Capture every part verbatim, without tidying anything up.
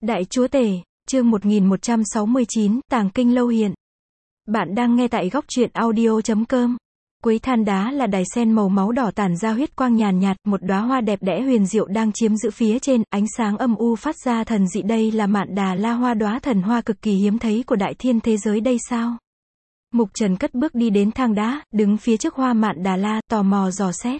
Đại Chúa Tể, chương một nghìn một trăm sáu mươi chín, Tàng Kinh Lâu Hiện. Bạn đang nghe tại góc truyện audio chấm com. Quấy than đá là đài sen màu máu đỏ tản ra huyết quang nhàn nhạt, một đóa hoa đẹp đẽ huyền diệu đang chiếm giữ phía trên, ánh sáng âm u phát ra thần dị. Đây là Mạn Đà La hoa, đóa thần hoa cực kỳ hiếm thấy của đại thiên thế giới đây sao? Mục Trần cất bước đi đến thang đá, đứng phía trước hoa Mạn Đà La, tò mò dò xét.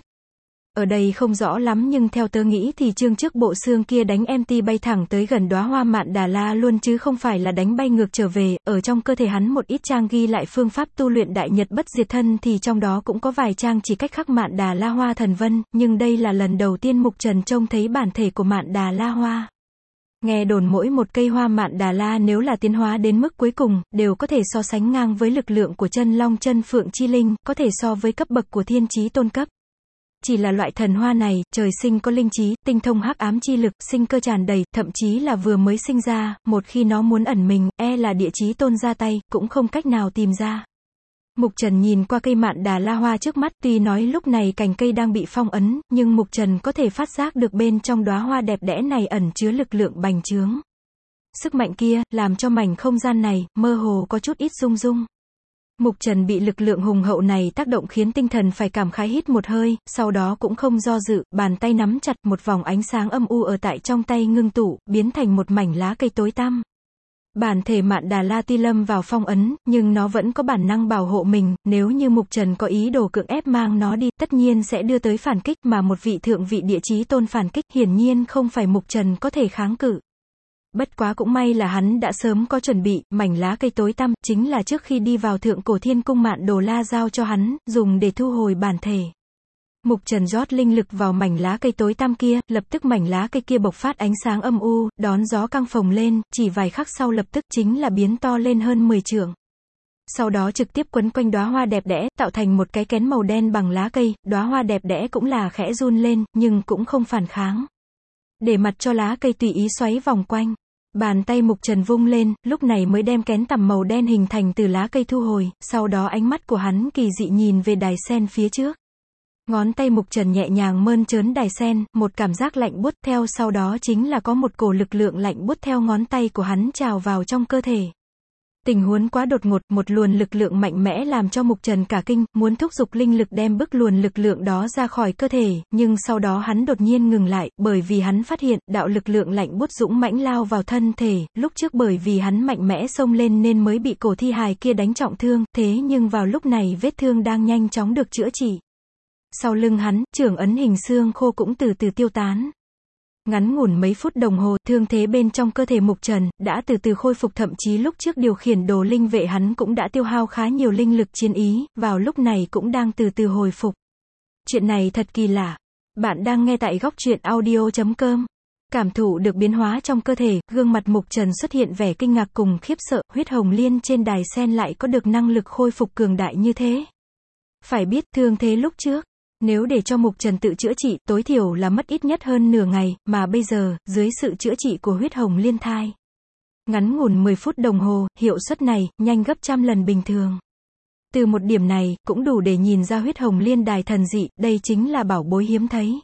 Ở đây không rõ lắm nhưng theo tớ nghĩ thì chương trước bộ xương kia đánh em tê bay thẳng tới gần đóa hoa Mạn Đà La luôn chứ không phải là đánh bay ngược trở về. Ở trong cơ thể hắn một ít trang ghi lại phương pháp tu luyện đại nhật bất diệt thân thì trong đó cũng có vài trang chỉ cách khắc Mạn Đà La hoa thần vân, nhưng đây là lần đầu tiên Mục Trần trông thấy bản thể của Mạn Đà La hoa. Nghe đồn mỗi một cây hoa Mạn Đà La nếu là tiến hóa đến mức cuối cùng, đều có thể so sánh ngang với lực lượng của chân long chân phượng chi linh, có thể so với cấp bậc của thiên chí tôn cấp. Chỉ là loại thần hoa này, trời sinh có linh trí, tinh thông hắc ám chi lực, sinh cơ tràn đầy, thậm chí là vừa mới sinh ra, một khi nó muốn ẩn mình, e là địa chí tôn ra tay, cũng không cách nào tìm ra. Mục Trần nhìn qua cây Mạn Đà La hoa trước mắt, tuy nói lúc này cành cây đang bị phong ấn, nhưng Mục Trần có thể phát giác được bên trong đóa hoa đẹp đẽ này ẩn chứa lực lượng bành trướng. Sức mạnh kia, làm cho mảnh không gian này, mơ hồ có chút ít rung rung. Mục Trần bị lực lượng hùng hậu này tác động khiến tinh thần phải cảm khái hít một hơi, sau đó cũng không do dự, bàn tay nắm chặt, một vòng ánh sáng âm u ở tại trong tay ngưng tụ, biến thành một mảnh lá cây tối tăm. Bản thể Mạn Đà La tuy lâm vào phong ấn, nhưng nó vẫn có bản năng bảo hộ mình, nếu như Mục Trần có ý đồ cưỡng ép mang nó đi, tất nhiên sẽ đưa tới phản kích, mà một vị thượng vị địa chí tôn phản kích, hiển nhiên không phải Mục Trần có thể kháng cự. Bất quá cũng may là hắn đã sớm có chuẩn bị, mảnh lá cây tối tăm, chính là trước khi đi vào thượng cổ thiên cung Mạn Đồ La giao cho hắn, dùng để thu hồi bản thể. Mục Trần rót linh lực vào mảnh lá cây tối tăm kia, lập tức mảnh lá cây kia bộc phát ánh sáng âm u, đón gió căng phồng lên, chỉ vài khắc sau lập tức chính là biến to lên hơn mười trượng. Sau đó trực tiếp quấn quanh đóa hoa đẹp đẽ, tạo thành một cái kén màu đen bằng lá cây, đóa hoa đẹp đẽ cũng là khẽ run lên, nhưng cũng không phản kháng. Để mặc cho lá cây tùy ý xoáy vòng quanh. Bàn tay Mục Trần vung lên, lúc này mới đem kén tằm màu đen hình thành từ lá cây thu hồi, sau đó ánh mắt của hắn kỳ dị nhìn về đài sen phía trước. Ngón tay Mục Trần nhẹ nhàng mơn trớn đài sen, một cảm giác lạnh buốt theo sau đó chính là có một cổ lực lượng lạnh buốt theo ngón tay của hắn trào vào trong cơ thể. Tình huống quá đột ngột, một luồn lực lượng mạnh mẽ làm cho Mục Trần cả kinh, muốn thúc giục linh lực đem bức luồn lực lượng đó ra khỏi cơ thể, nhưng sau đó hắn đột nhiên ngừng lại, bởi vì hắn phát hiện, đạo lực lượng lạnh buốt dũng mãnh lao vào thân thể, lúc trước bởi vì hắn mạnh mẽ xông lên nên mới bị cổ thi hài kia đánh trọng thương, thế nhưng vào lúc này vết thương đang nhanh chóng được chữa trị. Sau lưng hắn, trưởng ấn hình xương khô cũng từ từ tiêu tán. Ngắn ngủn mấy phút đồng hồ, thương thế bên trong cơ thể Mục Trần đã từ từ khôi phục, thậm chí lúc trước điều khiển đồ linh vệ hắn cũng đã tiêu hao khá nhiều linh lực chiến ý, vào lúc này cũng đang từ từ hồi phục. Chuyện này thật kỳ lạ. Bạn đang nghe tại góc truyện audio chấm com. Cảm thụ được biến hóa trong cơ thể, gương mặt Mục Trần xuất hiện vẻ kinh ngạc cùng khiếp sợ, huyết hồng liên trên đài sen lại có được năng lực khôi phục cường đại như thế. Phải biết thương thế lúc trước, nếu để cho Mục Trần tự chữa trị, tối thiểu là mất ít nhất hơn nửa ngày, mà bây giờ, dưới sự chữa trị của huyết hồng liên thai, ngắn ngủn mười phút đồng hồ, hiệu suất này, nhanh gấp trăm lần bình thường. Từ một điểm này, cũng đủ để nhìn ra huyết hồng liên đài thần dị, đây chính là bảo bối hiếm thấy.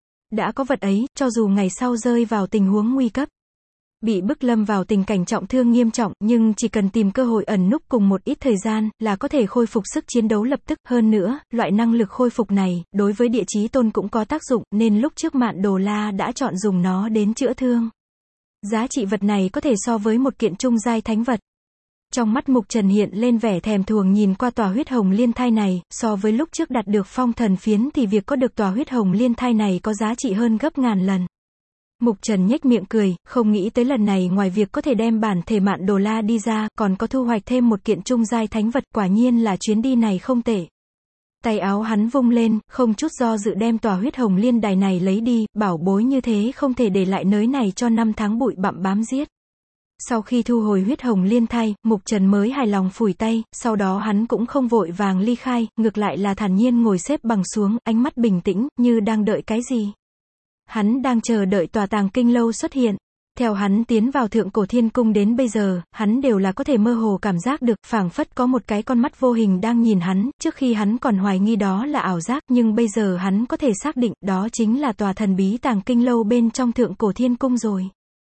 Đã có vật ấy, cho dù ngày sau rơi vào tình huống nguy cấp, bị bức lâm vào tình cảnh trọng thương nghiêm trọng, nhưng chỉ cần tìm cơ hội ẩn núp cùng một ít thời gian, là có thể khôi phục sức chiến đấu lập tức. Hơn nữa, loại năng lực khôi phục này, đối với địa chí tôn cũng có tác dụng, nên lúc trước Mạn Đồ La đã chọn dùng nó đến chữa thương. Giá trị vật này có thể so với một kiện trung giai thánh vật. Trong mắt Mục Trần hiện lên vẻ thèm thuồng nhìn qua tòa huyết hồng liên thai này, so với lúc trước đạt được phong thần phiến thì việc có được tòa huyết hồng liên thai này có giá trị hơn gấp ngàn lần. Mục Trần nhếch miệng cười, không nghĩ tới lần này ngoài việc có thể đem bản thể Mạn Đồ La đi ra, còn có thu hoạch thêm một kiện trung giai thánh vật, quả nhiên là chuyến đi này không tệ. Tay áo hắn vung lên, không chút do dự đem tòa huyết hồng liên đài này lấy đi, bảo bối như thế không thể để lại nơi này cho năm tháng bụi bặm bám giết. Sau khi thu hồi huyết hồng liên thai, Mục Trần mới hài lòng phủi tay, sau đó hắn cũng không vội vàng ly khai, ngược lại là thản nhiên ngồi xếp bằng xuống, ánh mắt bình tĩnh, như đang đợi cái gì. Hắn đang chờ đợi tòa Tàng Kinh Lâu xuất hiện. Theo hắn tiến vào thượng cổ thiên cung đến bây giờ, hắn đều là có thể mơ hồ cảm giác được, phảng phất có một cái con mắt vô hình đang nhìn hắn, trước khi hắn còn hoài nghi đó là ảo giác, nhưng bây giờ hắn có thể xác định, đó chính là tòa thần bí Tàng Kinh Lâu bên trong thượng cổ thiên cung rồi.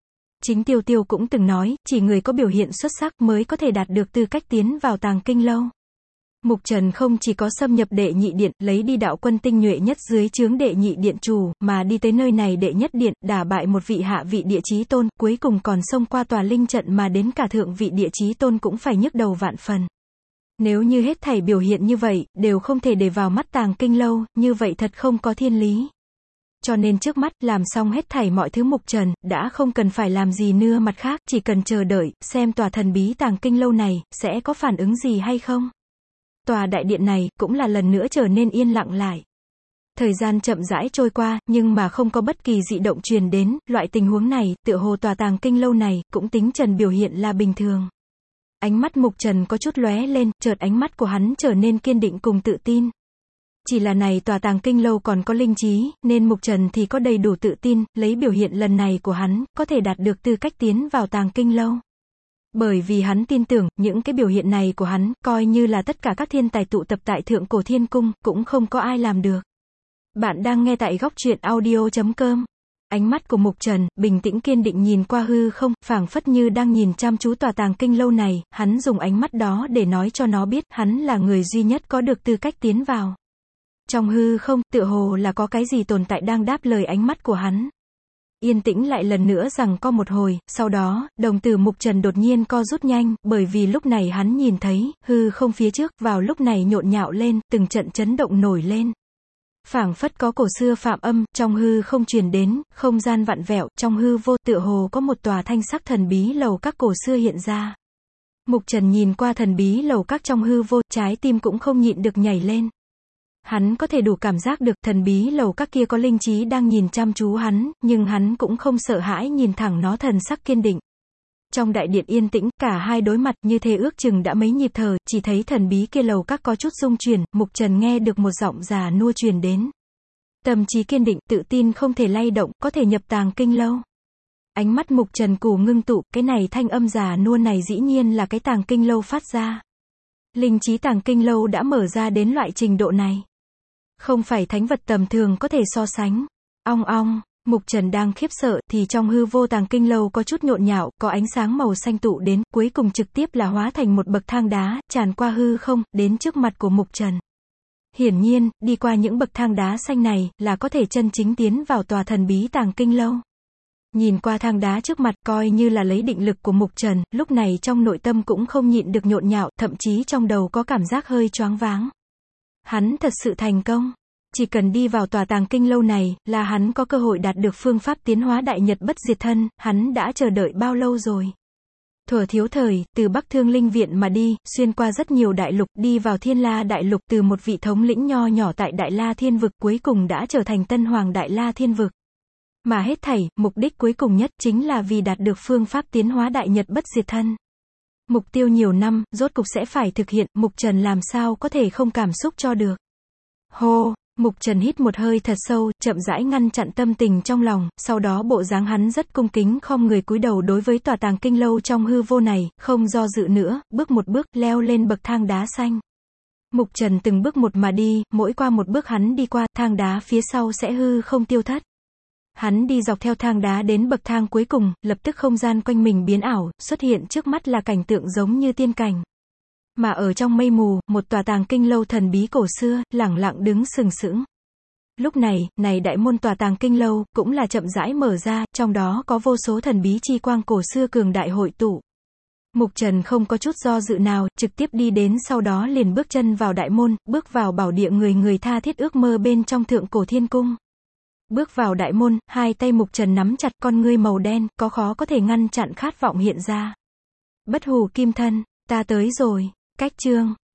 Chính Tiêu Tiêu cũng từng nói, chỉ người có biểu hiện xuất sắc mới có thể đạt được tư cách tiến vào Tàng Kinh Lâu. Mục Trần không chỉ có xâm nhập đệ nhị điện, lấy đi đạo quân tinh nhuệ nhất dưới trướng đệ nhị điện chủ, mà đi tới nơi này đệ nhất điện, đả bại một vị hạ vị địa chí tôn, cuối cùng còn xông qua tòa linh trận mà đến cả thượng vị địa chí tôn cũng phải nhức đầu vạn phần. Nếu như hết thảy biểu hiện như vậy, đều không thể để vào mắt Tàng Kinh Lâu, như vậy thật không có thiên lý. Cho nên trước mắt, làm xong hết thảy mọi thứ Mục Trần, đã không cần phải làm gì nữa mặt khác, chỉ cần chờ đợi, xem tòa thần bí Tàng Kinh Lâu này, sẽ có phản ứng gì hay không. Tòa đại điện này, cũng là lần nữa trở nên yên lặng lại. Thời gian chậm rãi trôi qua, nhưng mà không có bất kỳ dị động truyền đến, loại tình huống này, tựa hồ tòa Tàng Kinh Lâu này, cũng tính Trần biểu hiện là bình thường. Ánh mắt Mục Trần có chút lóe lên, chợt ánh mắt của hắn trở nên kiên định cùng tự tin. Chỉ là này tòa Tàng Kinh Lâu còn có linh trí, nên Mục Trần thì có đầy đủ tự tin, lấy biểu hiện lần này của hắn, có thể đạt được tư cách tiến vào Tàng Kinh Lâu. Bởi vì hắn tin tưởng, những cái biểu hiện này của hắn, coi như là tất cả các thiên tài tụ tập tại Thượng Cổ Thiên Cung, cũng không có ai làm được. Bạn đang nghe tại góc truyện audio chấm com. Ánh mắt của Mục Trần, bình tĩnh kiên định nhìn qua hư không, phảng phất như đang nhìn chăm chú tòa Tàng Kinh Lâu này, hắn dùng ánh mắt đó để nói cho nó biết, hắn là người duy nhất có được tư cách tiến vào. Trong hư không, tựa hồ là có cái gì tồn tại đang đáp lời ánh mắt của hắn. Yên tĩnh lại lần nữa rằng co một hồi, sau đó, đồng tử Mục Trần đột nhiên co rút nhanh, bởi vì lúc này hắn nhìn thấy, hư không phía trước, vào lúc này nhộn nhạo lên, từng trận chấn động nổi lên. Phảng phất có cổ xưa phạm âm, trong hư không truyền đến, không gian vặn vẹo, trong hư vô, tựa hồ có một tòa thanh sắc thần bí lầu các cổ xưa hiện ra. Mục Trần nhìn qua thần bí lầu các trong hư vô, trái tim cũng không nhịn được nhảy lên. Hắn có thể đủ cảm giác được thần bí lầu các kia có linh trí đang nhìn chăm chú hắn, nhưng hắn cũng không sợ hãi nhìn thẳng nó thần sắc kiên định. Trong đại điện yên tĩnh, cả hai đối mặt như thế ước chừng đã mấy nhịp thở, chỉ thấy thần bí kia lầu các có chút rung chuyển, Mục Trần nghe được một giọng già nua truyền đến. Tâm trí kiên định, tự tin không thể lay động, có thể nhập Tàng Kinh Lâu. Ánh mắt Mục Trần cù ngưng tụ, cái này thanh âm già nua này dĩ nhiên là cái Tàng Kinh Lâu phát ra. Linh trí Tàng Kinh Lâu đã mở ra đến loại trình độ này. Không phải thánh vật tầm thường có thể so sánh. Ong ong, Mục Trần đang khiếp sợ, thì trong hư vô Tàng Kinh Lâu có chút nhộn nhạo, có ánh sáng màu xanh tụ đến, cuối cùng trực tiếp là hóa thành một bậc thang đá, tràn qua hư không, đến trước mặt của Mục Trần. Hiển nhiên, đi qua những bậc thang đá xanh này, là có thể chân chính tiến vào tòa thần bí Tàng Kinh Lâu. Nhìn qua thang đá trước mặt, coi như là lấy định lực của Mục Trần, lúc này trong nội tâm cũng không nhịn được nhộn nhạo, thậm chí trong đầu có cảm giác hơi choáng váng. Hắn thật sự thành công. Chỉ cần đi vào tòa Tàng Kinh Lâu này, là hắn có cơ hội đạt được phương pháp tiến hóa đại nhật bất diệt thân, hắn đã chờ đợi bao lâu rồi. Thuở thiếu thời, từ Bắc Thương Linh Viện mà đi, xuyên qua rất nhiều đại lục, đi vào Thiên La Đại Lục, từ một vị thống lĩnh nho nhỏ tại Đại La Thiên Vực, cuối cùng đã trở thành Tân Hoàng Đại La Thiên Vực. Mà hết thảy, mục đích cuối cùng nhất, chính là vì đạt được phương pháp tiến hóa đại nhật bất diệt thân. Mục tiêu nhiều năm, rốt cục sẽ phải thực hiện, Mục Trần làm sao có thể không cảm xúc cho được. Hô, Mục Trần hít một hơi thật sâu, chậm rãi ngăn chặn tâm tình trong lòng, sau đó bộ dáng hắn rất cung kính khom người cúi đầu đối với tòa Tàng Kinh Lâu trong hư vô này, không do dự nữa, bước một bước, leo lên bậc thang đá xanh. Mục Trần từng bước một mà đi, mỗi qua một bước hắn đi qua, thang đá phía sau sẽ hư không tiêu thất. Hắn đi dọc theo thang đá đến bậc thang cuối cùng, lập tức không gian quanh mình biến ảo, xuất hiện trước mắt là cảnh tượng giống như tiên cảnh. Mà ở trong mây mù, một tòa Tàng Kinh Lâu thần bí cổ xưa, lẳng lặng đứng sừng sững. Lúc này, này đại môn tòa Tàng Kinh Lâu, cũng là chậm rãi mở ra, trong đó có vô số thần bí chi quang cổ xưa cường đại hội tụ. Mục Trần không có chút do dự nào, trực tiếp đi đến sau đó liền bước chân vào đại môn, bước vào bảo địa người người tha thiết ước mơ bên trong Thượng Cổ Thiên Cung. Bước vào đại môn, hai tay Mục Trần nắm chặt, con ngươi màu đen, có khó có thể ngăn chặn khát vọng hiện ra. Bất hủ kim thân, ta tới rồi. Cách chương